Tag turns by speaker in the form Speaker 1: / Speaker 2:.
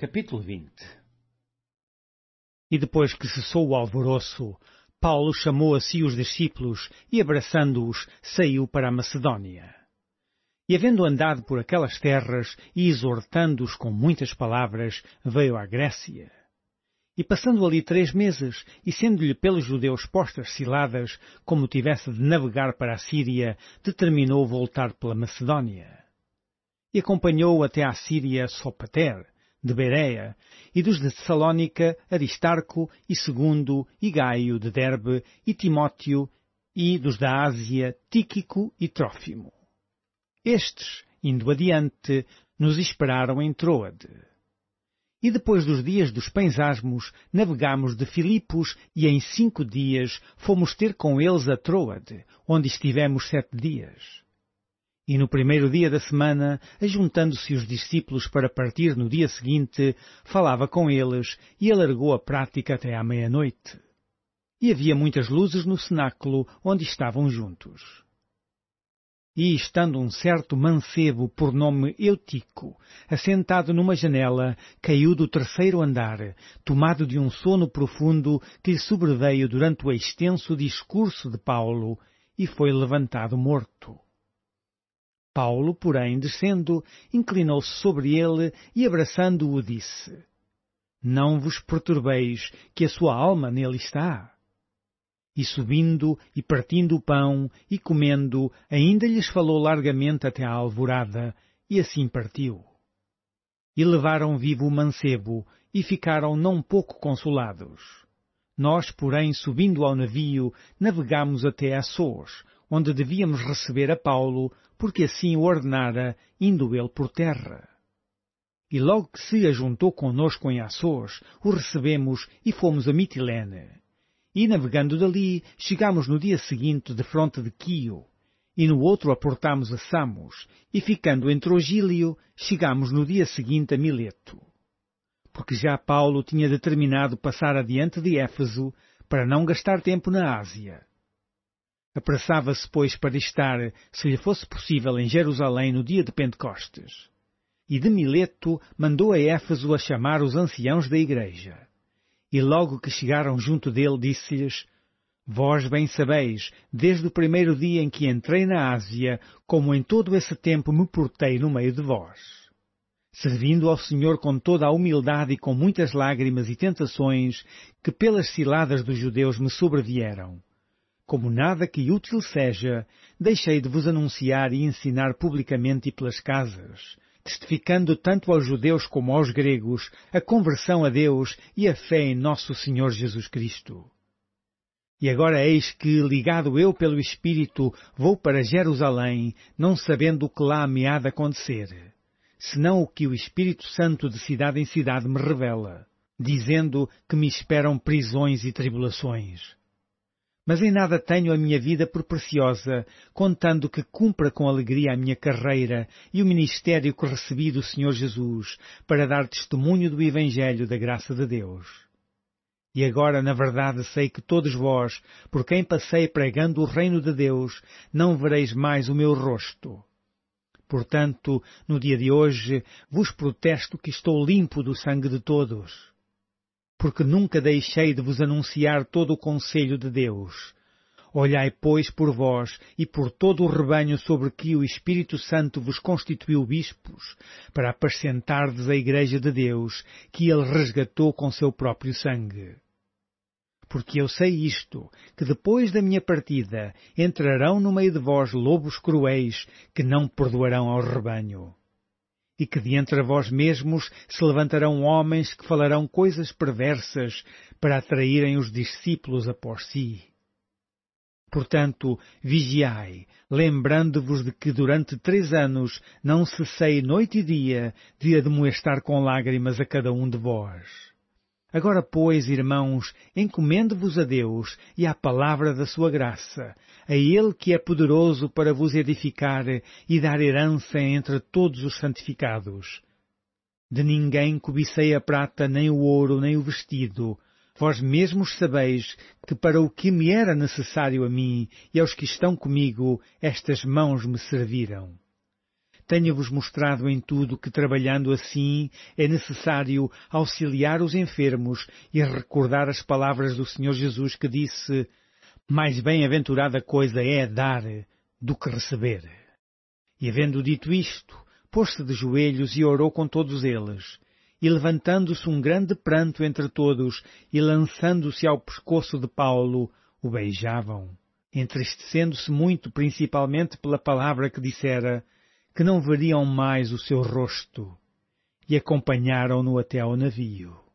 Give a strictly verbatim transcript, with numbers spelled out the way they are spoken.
Speaker 1: Capítulo vinte.
Speaker 2: E depois que cessou o alvoroço, Paulo chamou a si os discípulos e, abraçando-os, saiu para a Macedónia. E havendo andado por aquelas terras e exortando-os com muitas palavras, veio à Grécia. E passando ali três meses, e sendo-lhe pelos judeus postas ciladas, como tivesse de navegar para a Síria, determinou voltar pela Macedónia. E acompanhou até à Síria Sopater, de Bereia, e dos de Tessalónica, Aristarco, e Segundo, e Gaio, de Derbe, e Timóteo, e dos da Ásia, Tíquico e Trófimo. Estes, indo adiante, nos esperaram em Troade. E depois dos dias dos pães asmos, navegámos de Filipos, e em cinco dias fomos ter com eles a Troade, onde estivemos sete dias. E no primeiro dia da semana, ajuntando-se os discípulos para partir no dia seguinte, falava com eles e alargou a prática até à meia-noite. E havia muitas luzes no cenáculo onde estavam juntos. E estando um certo mancebo por nome Eutico, assentado numa janela, caiu do terceiro andar, tomado de um sono profundo que lhe sobreveio durante o extenso discurso de Paulo, e foi levantado morto. Paulo, porém, descendo, inclinou-se sobre ele e, abraçando-o, disse: Não vos perturbeis, que a sua alma nele está. E subindo, e partindo o pão, e comendo, ainda lhes falou largamente até à alvorada, e assim partiu. E levaram vivo o mancebo, e ficaram não pouco consolados. Nós, porém, subindo ao navio, navegámos até Assôs, onde devíamos receber a Paulo, porque assim o ordenara, indo ele por terra. E logo que se ajuntou conosco em Assôs, o recebemos e fomos a Mitilene. E navegando dali, chegámos no dia seguinte de fronte de Quio, e no outro aportámos a Samos, e ficando em Trogílio, chegámos no dia seguinte a Mileto. Porque já Paulo tinha determinado passar adiante de Éfeso, para não gastar tempo na Ásia. Apressava-se, pois, para estar, se lhe fosse possível, em Jerusalém no dia de Pentecostes. E de Mileto mandou a Éfeso a chamar os anciãos da igreja. E logo que chegaram junto dele, disse-lhes: Vós bem sabeis, desde o primeiro dia em que entrei na Ásia, como em todo esse tempo me portei no meio de vós, servindo ao Senhor com toda a humildade e com muitas lágrimas e tentações que pelas ciladas dos judeus me sobrevieram. Como nada que útil seja, deixei de vos anunciar e ensinar publicamente e pelas casas, testificando tanto aos judeus como aos gregos a conversão a Deus e a fé em nosso Senhor Jesus Cristo. E agora eis que, ligado eu pelo Espírito, vou para Jerusalém, não sabendo o que lá me há de acontecer, senão o que o Espírito Santo de cidade em cidade me revela, dizendo que me esperam prisões e tribulações. Mas em nada tenho a minha vida por preciosa, contando que cumpra com alegria a minha carreira e o ministério que recebi do Senhor Jesus, para dar testemunho do Evangelho da graça de Deus. E agora, na verdade, sei que todos vós, por quem passei pregando o reino de Deus, não vereis mais o meu rosto. Portanto, no dia de hoje, vos protesto que estou limpo do sangue de todos. Porque nunca deixei de vos anunciar todo o conselho de Deus. Olhai, pois, por vós e por todo o rebanho sobre que o Espírito Santo vos constituiu bispos, para apacentardes a Igreja de Deus, que ele resgatou com seu próprio sangue. Porque eu sei isto, que depois da minha partida entrarão no meio de vós lobos cruéis, que não perdoarão ao rebanho. E que de entre vós mesmos se levantarão homens que falarão coisas perversas para atraírem os discípulos após si. Portanto, vigiai, lembrando-vos de que durante três anos não cessei noite e dia de admoestar com lágrimas a cada um de vós. Agora, pois, irmãos, encomendo-vos a Deus e à palavra da sua graça, a Ele que é poderoso para vos edificar e dar herança entre todos os santificados. De ninguém cobicei a prata, nem o ouro, nem o vestido. Vós mesmos sabeis que para o que me era necessário a mim e aos que estão comigo, estas mãos me serviram. tenho-vos mostrado em tudo que, trabalhando assim, é necessário auxiliar os enfermos e recordar as palavras do Senhor Jesus que disse: mais bem-aventurada coisa é dar do que receber. E havendo dito isto, pôs-se de joelhos e orou com todos eles. E levantando-se um grande pranto entre todos, e lançando-se ao pescoço de Paulo, o beijavam, entristecendo-se muito, principalmente pela palavra que dissera, que não veriam mais o seu rosto. E acompanharam-no até ao navio.